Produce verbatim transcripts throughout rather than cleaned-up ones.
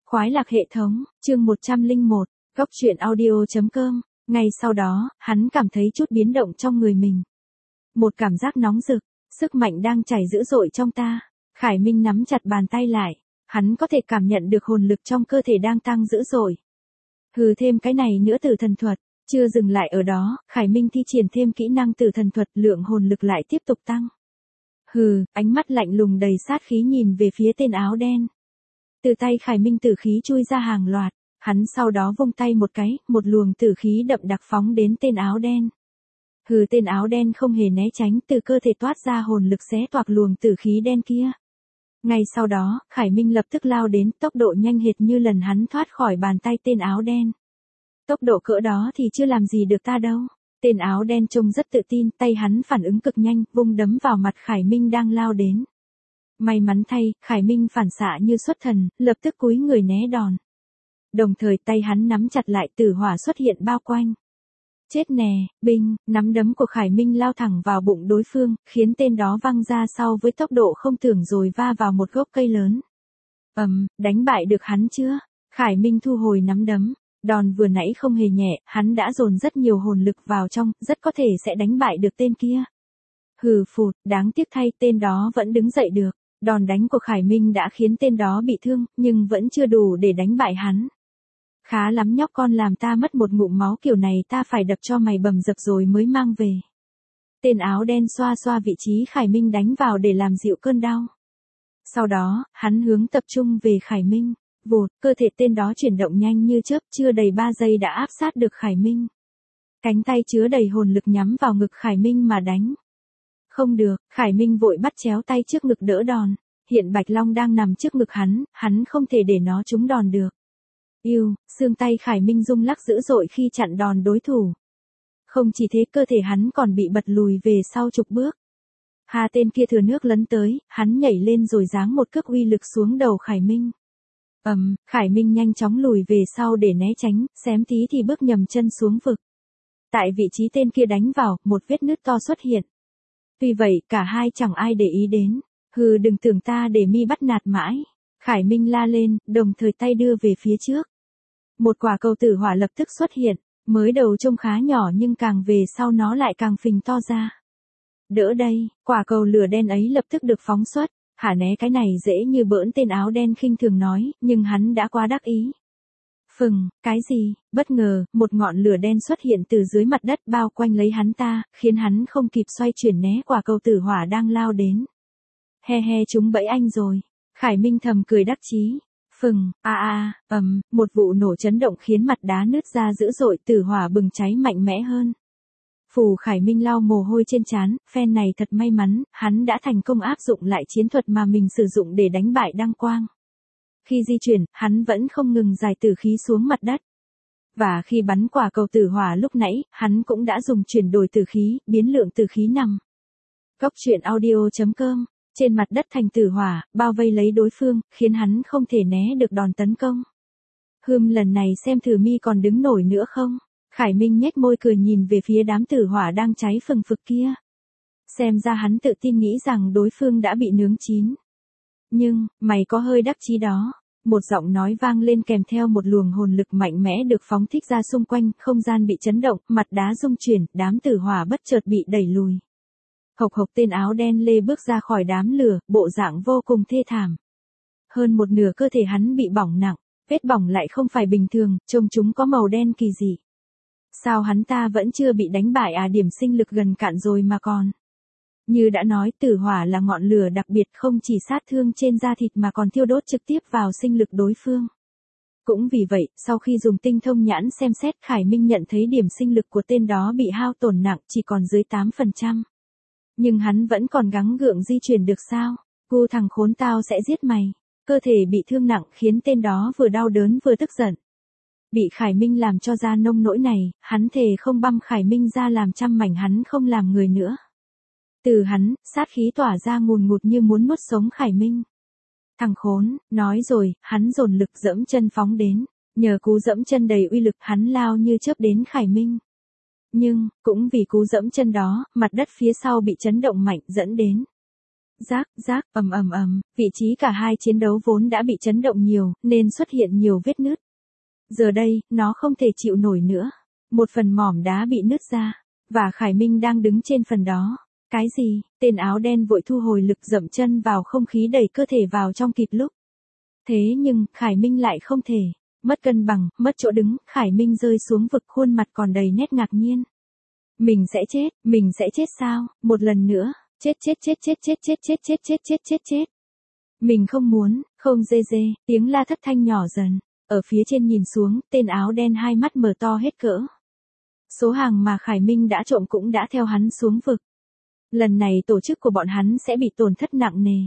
Khoái lạc hệ thống, chương một trăm lẻ một, góc truyện audio.com. Ngay sau đó, hắn cảm thấy chút biến động trong người mình. Một cảm giác nóng rực, sức mạnh đang chảy dữ dội trong ta. Khải Minh nắm chặt bàn tay lại, hắn có thể cảm nhận được hồn lực trong cơ thể đang tăng dữ dội. Hừ, thêm cái này nữa tử thần thuật, chưa dừng lại ở đó, Khải Minh thi triển thêm kỹ năng tử thần thuật, lượng hồn lực lại tiếp tục tăng. Hừ, ánh mắt lạnh lùng đầy sát khí nhìn về phía tên áo đen. Từ tay Khải Minh tử khí chui ra hàng loạt, hắn sau đó vung tay một cái, một luồng tử khí đậm đặc phóng đến tên áo đen. Hừ, tên áo đen không hề né tránh, từ cơ thể toát ra hồn lực xé toạc luồng tử khí đen kia. Ngay sau đó, Khải Minh lập tức lao đến, tốc độ nhanh hệt như lần hắn thoát khỏi bàn tay tên áo đen. Tốc độ cỡ đó thì chưa làm gì được ta đâu. Tên áo đen trông rất tự tin, tay hắn phản ứng cực nhanh, vung đấm vào mặt Khải Minh đang lao đến. May mắn thay, Khải Minh phản xạ như xuất thần, lập tức cúi người né đòn. Đồng thời tay hắn nắm chặt lại, tử hỏa xuất hiện bao quanh. Chết nè, binh, nắm đấm của Khải Minh lao thẳng vào bụng đối phương, khiến tên đó văng ra sau với tốc độ không tưởng rồi va vào một gốc cây lớn. Ầm, um, đánh bại được hắn chưa? Khải Minh thu hồi nắm đấm. Đòn vừa nãy không hề nhẹ, hắn đã dồn rất nhiều hồn lực vào trong, rất có thể sẽ đánh bại được tên kia. Hừ phụt, đáng tiếc thay, tên đó vẫn đứng dậy được. Đòn đánh của Khải Minh đã khiến tên đó bị thương, nhưng vẫn chưa đủ để đánh bại hắn. Khá lắm nhóc con, làm ta mất một ngụm máu kiểu này ta phải đập cho mày bầm dập rồi mới mang về. Tên áo đen xoa xoa vị trí Khải Minh đánh vào để làm dịu cơn đau. Sau đó, hắn hướng tập trung về Khải Minh. Vụt, cơ thể tên đó chuyển động nhanh như chớp, chưa đầy ba giây đã áp sát được Khải Minh. Cánh tay chứa đầy hồn lực nhắm vào ngực Khải Minh mà đánh. Không được, Khải Minh vội bắt chéo tay trước ngực đỡ đòn. Hiện Bạch Long đang nằm trước ngực hắn, hắn không thể để nó trúng đòn được. Yêu, xương tay Khải Minh rung lắc dữ dội khi chặn đòn đối thủ. Không chỉ thế, cơ thể hắn còn bị bật lùi về sau chục bước. Hà, tên kia thừa nước lấn tới, hắn nhảy lên rồi giáng một cước uy lực xuống đầu Khải Minh. Ầm, um, Khải Minh nhanh chóng lùi về sau để né tránh, xém tí thì bước nhầm chân xuống vực. Tại vị trí tên kia đánh vào, một vết nứt to xuất hiện. Tuy vậy, cả hai chẳng ai để ý đến. Hừ, đừng tưởng ta để mi bắt nạt mãi. Khải Minh la lên, đồng thời tay đưa về phía trước. Một quả cầu tử hỏa lập tức xuất hiện, mới đầu trông khá nhỏ nhưng càng về sau nó lại càng phình to ra. Đỡ đây, quả cầu lửa đen ấy lập tức được phóng xuất. Hả, né cái này dễ như bỡn, tên áo đen khinh thường nói, nhưng hắn đã quá đắc ý. Phừng, cái gì? Bất ngờ, một ngọn lửa đen xuất hiện từ dưới mặt đất bao quanh lấy hắn ta, khiến hắn không kịp xoay chuyển né quả cầu tử hỏa đang lao đến. He he, chúng bẫy anh rồi. Khải Minh thầm cười đắc chí. Phừng, a a, ầm, một vụ nổ chấn động khiến mặt đá nứt ra dữ dội, tử hỏa bừng cháy mạnh mẽ hơn. Phù, Khải Minh lau mồ hôi trên trán, phen này thật may mắn, hắn đã thành công áp dụng lại chiến thuật mà mình sử dụng để đánh bại Đăng Quang. Khi di chuyển, hắn vẫn không ngừng giải tử khí xuống mặt đất. Và khi bắn quả cầu tử hỏa lúc nãy, hắn cũng đã dùng chuyển đổi tử khí, biến lượng tử khí nằm. Góc truyện audio.com, trên mặt đất thành tử hỏa, bao vây lấy đối phương, khiến hắn không thể né được đòn tấn công. Hừm, lần này xem thử mi còn đứng nổi nữa không? Khải Minh nhếch môi cười nhìn về phía đám tử hỏa đang cháy phừng phực kia. Xem ra hắn tự tin nghĩ rằng đối phương đã bị nướng chín. Nhưng, mày có hơi đắc chí đó. Một giọng nói vang lên kèm theo một luồng hồn lực mạnh mẽ được phóng thích ra xung quanh, không gian bị chấn động, mặt đá rung chuyển, đám tử hỏa bất chợt bị đẩy lùi. Hộc hộc, tên áo đen lê bước ra khỏi đám lửa, bộ dạng vô cùng thê thảm. Hơn một nửa cơ thể hắn bị bỏng nặng, vết bỏng lại không phải bình thường, trông chúng có màu đen kỳ dị. Sao hắn ta vẫn chưa bị đánh bại à, điểm sinh lực gần cạn rồi mà còn. Như đã nói, tử hỏa là ngọn lửa đặc biệt, không chỉ sát thương trên da thịt mà còn thiêu đốt trực tiếp vào sinh lực đối phương. Cũng vì vậy, sau khi dùng tinh thông nhãn xem xét, Khải Minh nhận thấy điểm sinh lực của tên đó bị hao tổn nặng, chỉ còn dưới tám phần trăm. Nhưng hắn vẫn còn gắng gượng di chuyển được sao? Gu, thằng khốn, tao sẽ giết mày. Cơ thể bị thương nặng khiến tên đó vừa đau đớn vừa tức giận. Bị Khải Minh làm cho ra nông nỗi này, hắn thề không băm Khải Minh ra làm trăm mảnh, hắn không làm người nữa. Từ hắn, sát khí tỏa ra ngùn ngụt như muốn nuốt sống Khải Minh. Thằng khốn, nói rồi, hắn dồn lực dẫm chân phóng đến. Nhờ cú dẫm chân đầy uy lực, hắn lao như chớp đến Khải Minh. Nhưng, cũng vì cú dẫm chân đó, mặt đất phía sau bị chấn động mạnh dẫn đến rác, rác, ầm ầm ầm, vị trí cả hai chiến đấu vốn đã bị chấn động nhiều, nên xuất hiện nhiều vết nứt. Giờ đây, nó không thể chịu nổi nữa. Một phần mỏm đá bị nứt ra, và Khải Minh đang đứng trên phần đó. Cái gì? Tên áo đen vội thu hồi lực, dậm chân vào không khí, đẩy cơ thể vào trong kịp lúc. Thế nhưng, Khải Minh lại không thể. Mất cân bằng, mất chỗ đứng, Khải Minh rơi xuống vực, khuôn mặt còn đầy nét ngạc nhiên. Mình sẽ chết, mình sẽ chết sao? Một lần nữa, chết chết chết chết chết chết chết chết chết chết chết chết. Mình không muốn, không dê dê, tiếng la thất thanh nhỏ dần. Ở phía trên nhìn xuống, tên áo đen hai mắt mở to hết cỡ. Số hàng mà Khải Minh đã trộm cũng đã theo hắn xuống vực. Lần này tổ chức của bọn hắn sẽ bị tổn thất nặng nề.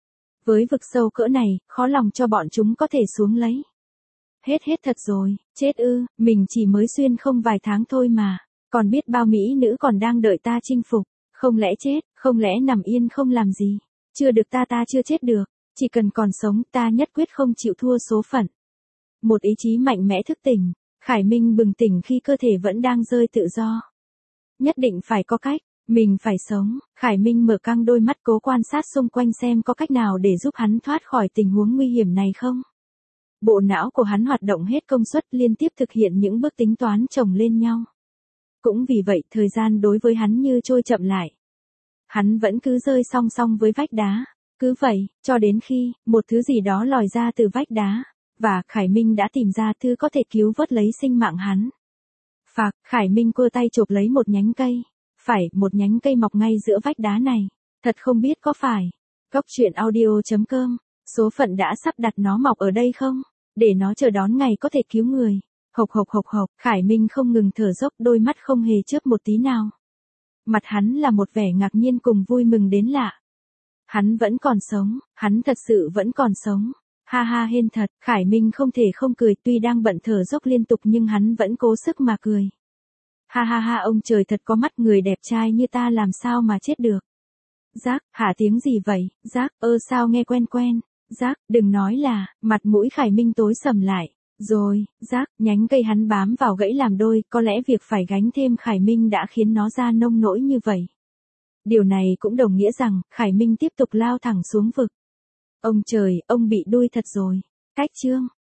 Với vực sâu cỡ này, khó lòng cho bọn chúng có thể xuống lấy. Hết hết thật rồi, chết ư, mình chỉ mới xuyên không vài tháng thôi mà. Còn biết bao mỹ nữ còn đang đợi ta chinh phục. Không lẽ chết, không lẽ nằm yên không làm gì. Chưa được, ta ta chưa chết được. Chỉ cần còn sống, ta nhất quyết không chịu thua số phận. Một ý chí mạnh mẽ thức tỉnh. Khải Minh bừng tỉnh khi cơ thể vẫn đang rơi tự do. Nhất định phải có cách. Mình phải sống. Khải Minh mở căng đôi mắt, cố quan sát xung quanh xem có cách nào để giúp hắn thoát khỏi tình huống nguy hiểm này không. Bộ não của hắn hoạt động hết công suất, liên tiếp thực hiện những bước tính toán chồng lên nhau. Cũng vì vậy, thời gian đối với hắn như trôi chậm lại. Hắn vẫn cứ rơi song song với vách đá. Cứ vậy, cho đến khi, một thứ gì đó lòi ra từ vách đá. Và Khải Minh đã tìm ra thứ có thể cứu vớt lấy sinh mạng hắn. Phạc, Khải Minh cua tay chộp lấy một nhánh cây. Phải, một nhánh cây mọc ngay giữa vách đá này. Thật không biết có phải. Góc truyện audio chấm com. Số phận đã sắp đặt nó mọc ở đây không? Để nó chờ đón ngày có thể cứu người. Hộc hộc hộc hộc, Khải Minh không ngừng thở dốc, đôi mắt không hề chớp một tí nào. Mặt hắn là một vẻ ngạc nhiên cùng vui mừng đến lạ. Hắn vẫn còn sống, hắn thật sự vẫn còn sống. Ha ha, hên thật, Khải Minh không thể không cười, tuy đang bận thở dốc liên tục nhưng hắn vẫn cố sức mà cười. Ha ha ha, ông trời thật có mắt, người đẹp trai như ta làm sao mà chết được. Rác, hả, tiếng gì vậy? Rác, ơ sao nghe quen quen. Rác, đừng nói là, mặt mũi Khải Minh tối sầm lại. Rồi, rác, nhánh cây hắn bám vào gãy làm đôi, có lẽ việc phải gánh thêm Khải Minh đã khiến nó ra nông nỗi như vậy. Điều này cũng đồng nghĩa rằng, Khải Minh tiếp tục lao thẳng xuống vực. Ông trời, ông bị đuôi thật rồi. Cách chương.